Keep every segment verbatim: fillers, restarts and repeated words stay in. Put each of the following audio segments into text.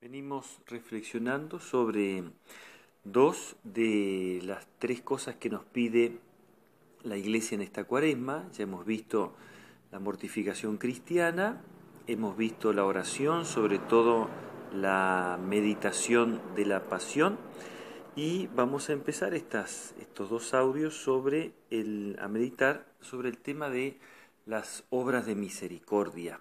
Venimos reflexionando sobre dos de las tres cosas que nos pide la Iglesia en esta Cuaresma. Ya hemos visto la mortificación cristiana, hemos visto la oración, sobre todo la meditación de la pasión, y vamos a empezar estas, estos dos audios sobre el, a meditar sobre el tema de las obras de misericordia.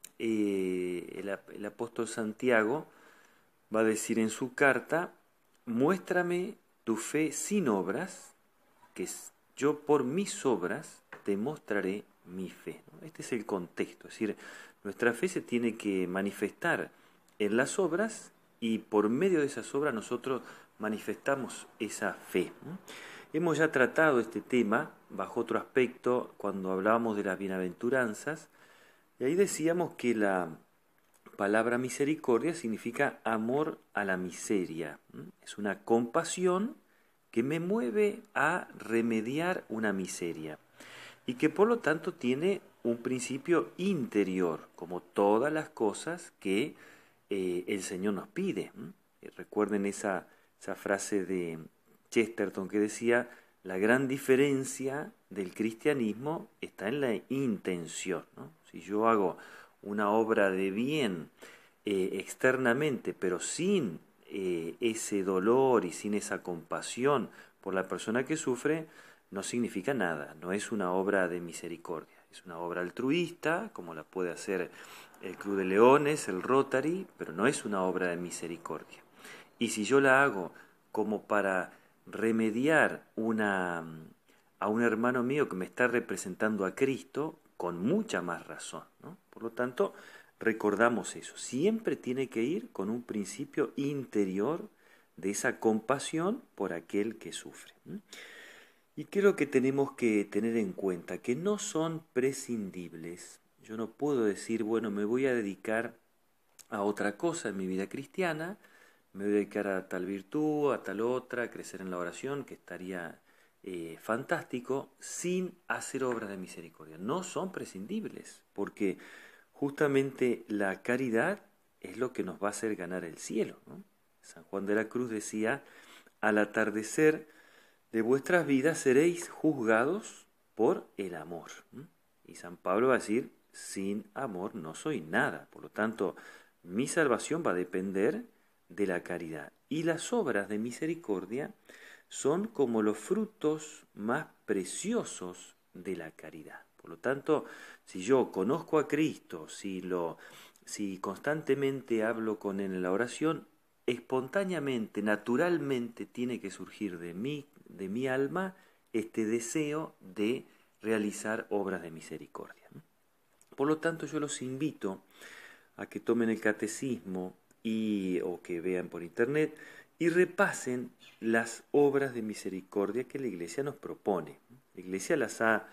Eh, el, el apóstol Santiago va a decir en su carta: muéstrame tu fe sin obras, que yo por mis obras te mostraré mi fe. Este es el contexto, es decir, nuestra fe se tiene que manifestar en las obras y por medio de esas obras nosotros manifestamos esa fe. Hemos ya tratado este tema bajo otro aspecto cuando hablábamos de las bienaventuranzas, y ahí decíamos que la palabra misericordia significa amor a la miseria. Es una compasión que me mueve a remediar una miseria y que por lo tanto tiene un principio interior, como todas las cosas que eh, el Señor nos pide. Recuerden esa, esa frase de Chesterton que decía: la gran diferencia del cristianismo está en la intención, ¿no? Si yo hago una obra de bien eh, externamente, pero sin eh, ese dolor y sin esa compasión por la persona que sufre, no significa nada, no es una obra de misericordia, es una obra altruista, como la puede hacer el Club de Leones, el Rotary, pero no es una obra de misericordia. Y si yo la hago como para remediar una, a un hermano mío que me está representando a Cristo, con mucha más razón, ¿no? Por lo tanto, recordamos eso. Siempre tiene que ir con un principio interior de esa compasión por aquel que sufre. Y creo que tenemos que tener en cuenta que no son prescindibles. Yo no puedo decir, bueno, me voy a dedicar a otra cosa en mi vida cristiana, me voy a dedicar a tal virtud, a tal otra, a crecer en la oración, que estaría eh, fantástico, sin hacer obras de misericordia. No son prescindibles, porque justamente la caridad es lo que nos va a hacer ganar el cielo, ¿no? San Juan de la Cruz decía: al atardecer de vuestras vidas seréis juzgados por el amor. Y San Pablo va a decir: sin amor no soy nada. Por lo tanto, mi salvación va a depender de la caridad. Y las obras de misericordia son como los frutos más preciosos de la caridad. Por lo tanto, si yo conozco a Cristo, si, lo, si constantemente hablo con Él en la oración, espontáneamente, naturalmente tiene que surgir de mí, de mi alma, este deseo de realizar obras de misericordia. Por lo tanto, yo los invito a que tomen el catecismo y, o que vean por internet y repasen las obras de misericordia que la Iglesia nos propone. La Iglesia las ha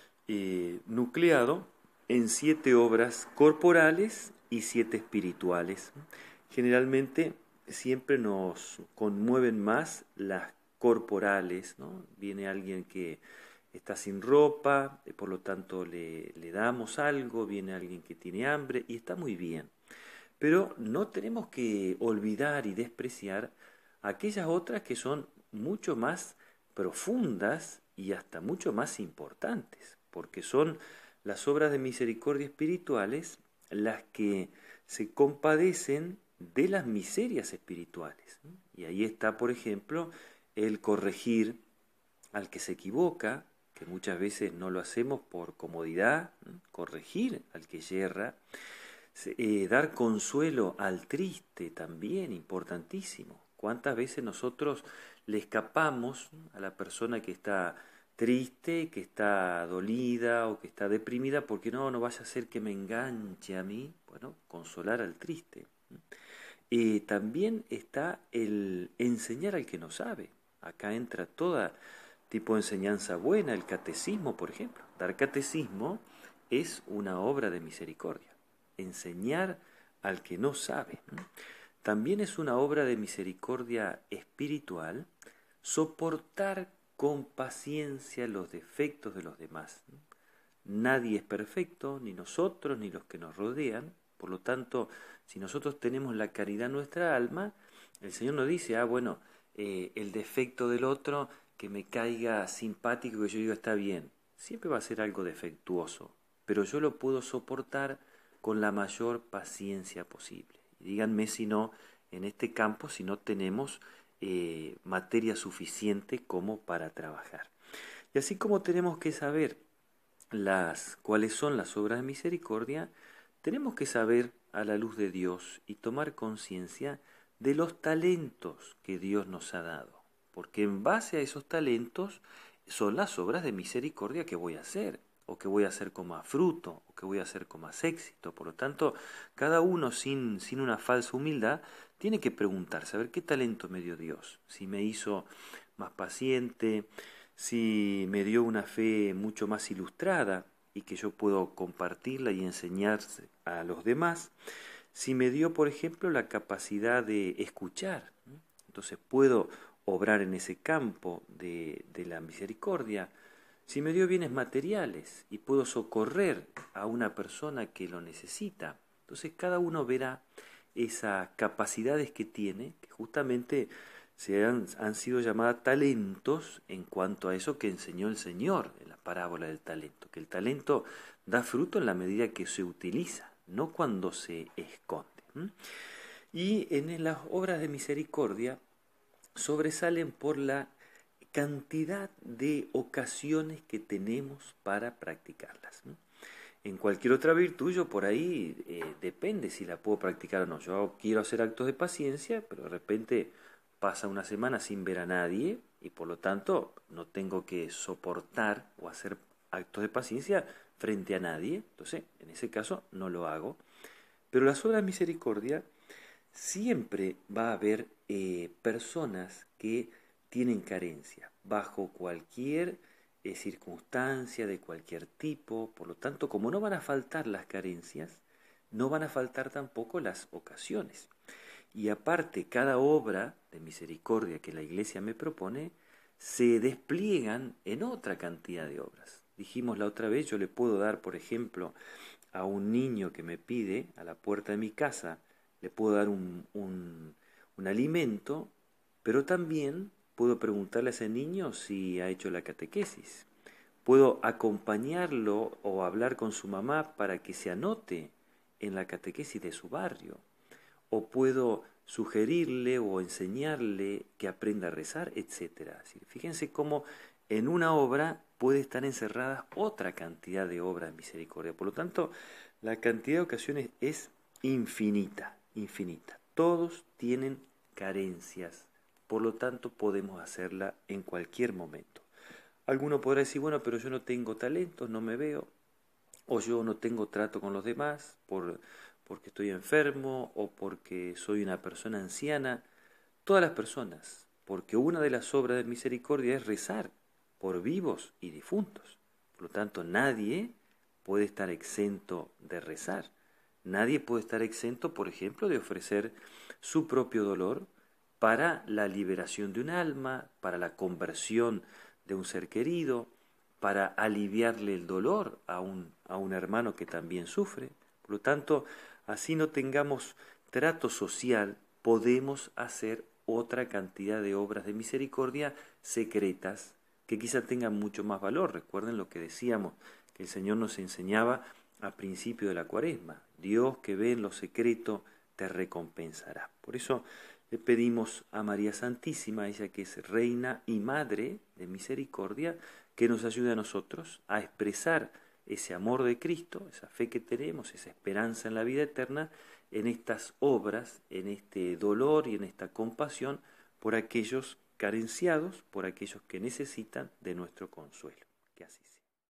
eh, nucleado en siete obras corporales y siete espirituales. Generalmente siempre nos conmueven más las corporales, ¿no? Viene alguien que está sin ropa, por lo tanto le, le damos algo, viene alguien que tiene hambre y está muy bien. Pero no tenemos que olvidar y despreciar aquellas otras que son mucho más profundas y hasta mucho más importantes, porque son las obras de misericordia espirituales las que se compadecen de las miserias espirituales. Y ahí está, por ejemplo, el corregir al que se equivoca, que muchas veces no lo hacemos por comodidad, corregir al que yerra, eh, dar consuelo al triste también, importantísimo. ¿Cuántas veces nosotros le escapamos a la persona que está triste, que está dolida o que está deprimida, porque no, no vaya a ser que me enganche a mí? Bueno, consolar al triste. Eh, también está el enseñar al que no sabe. Acá entra toda tipo de enseñanza buena, el catecismo, por ejemplo. Dar catecismo es una obra de misericordia. Enseñar al que no sabe. También es una obra de misericordia espiritual soportar con paciencia los defectos de los demás. Nadie es perfecto, ni nosotros, ni los que nos rodean, Por lo tanto, si nosotros tenemos la caridad en nuestra alma, el Señor nos dice, ah, bueno, eh, el defecto del otro, que me caiga simpático, que yo diga está bien, siempre va a ser algo defectuoso, pero yo lo puedo soportar con la mayor paciencia posible. Y díganme si no, en este campo, si no tenemos eh, materia suficiente como para trabajar. Y así como tenemos que saber las, cuáles son las obras de misericordia, tenemos que saber a la luz de Dios y tomar conciencia de los talentos que Dios nos ha dado, porque en base a esos talentos son las obras de misericordia que voy a hacer, o que voy a hacer con más fruto, o que voy a hacer con más éxito. Por lo tanto, cada uno sin, sin una falsa humildad tiene que preguntarse, a ver, ¿qué talento me dio Dios? Si me hizo más paciente, si me dio una fe mucho más ilustrada y que yo puedo compartirla y enseñar a los demás, si me dio, por ejemplo, la capacidad de escuchar, entonces puedo obrar en ese campo de, de la misericordia, si me dio bienes materiales y puedo socorrer a una persona que lo necesita, entonces cada uno verá esas capacidades que tiene, que justamente se han, han sido llamadas talentos en cuanto a eso que enseñó el Señor en la parábola del talento, que el talento da fruto en la medida que se utiliza, no cuando se esconde. Y en las obras de misericordia sobresalen por la cantidad de ocasiones que tenemos para practicarlas. En cualquier otra virtud yo por ahí eh, depende si la puedo practicar o no. Yo quiero hacer actos de paciencia, pero de repente pasa una semana sin ver a nadie y por lo tanto no tengo que soportar o hacer actos de paciencia frente a nadie. Entonces, en ese caso no lo hago. Pero las obras de misericordia siempre va a haber eh, personas que tienen carencia bajo cualquier eh, circunstancia de cualquier tipo. Por lo tanto, como no van a faltar las carencias, no van a faltar tampoco las ocasiones. Y aparte, cada obra de misericordia que la Iglesia me propone se despliegan en otra cantidad de obras. Dijimos la otra vez, yo le puedo dar, por ejemplo, a un niño que me pide a la puerta de mi casa, le puedo dar un, un, un alimento, pero también puedo preguntarle a ese niño si ha hecho la catequesis. Puedo acompañarlo o hablar con su mamá para que se anote en la catequesis de su barrio. O puedo sugerirle o enseñarle que aprenda a rezar, etcétera. Fíjense cómo en una obra puede estar encerrada otra cantidad de obras de misericordia. Por lo tanto, la cantidad de ocasiones es infinita, infinita. Todos tienen carencias, por lo tanto podemos hacerla en cualquier momento. Alguno podrá decir, bueno, pero yo no tengo talento, no me veo, o yo no tengo trato con los demás por, porque estoy enfermo o porque soy una persona anciana. Todas las personas, porque una de las obras de misericordia es rezar por vivos y difuntos. Por lo tanto, nadie puede estar exento de rezar. Nadie puede estar exento, por ejemplo, de ofrecer su propio dolor para la liberación de un alma, para la conversión de un ser querido, para aliviarle el dolor a un, a un hermano que también sufre. Por lo tanto, así no tengamos trato social, podemos hacer otra cantidad de obras de misericordia secretas que quizá tengan mucho más valor. Recuerden lo que decíamos, que el Señor nos enseñaba a principio de la Cuaresma. Dios que ve en lo secreto te recompensará. Por eso le pedimos a María Santísima, ella que es Reina y Madre de Misericordia, que nos ayude a nosotros a expresar ese amor de Cristo, esa fe que tenemos, esa esperanza en la vida eterna, en estas obras, en este dolor y en esta compasión por aquellos carenciados, por aquellos que necesitan de nuestro consuelo. Que así sea.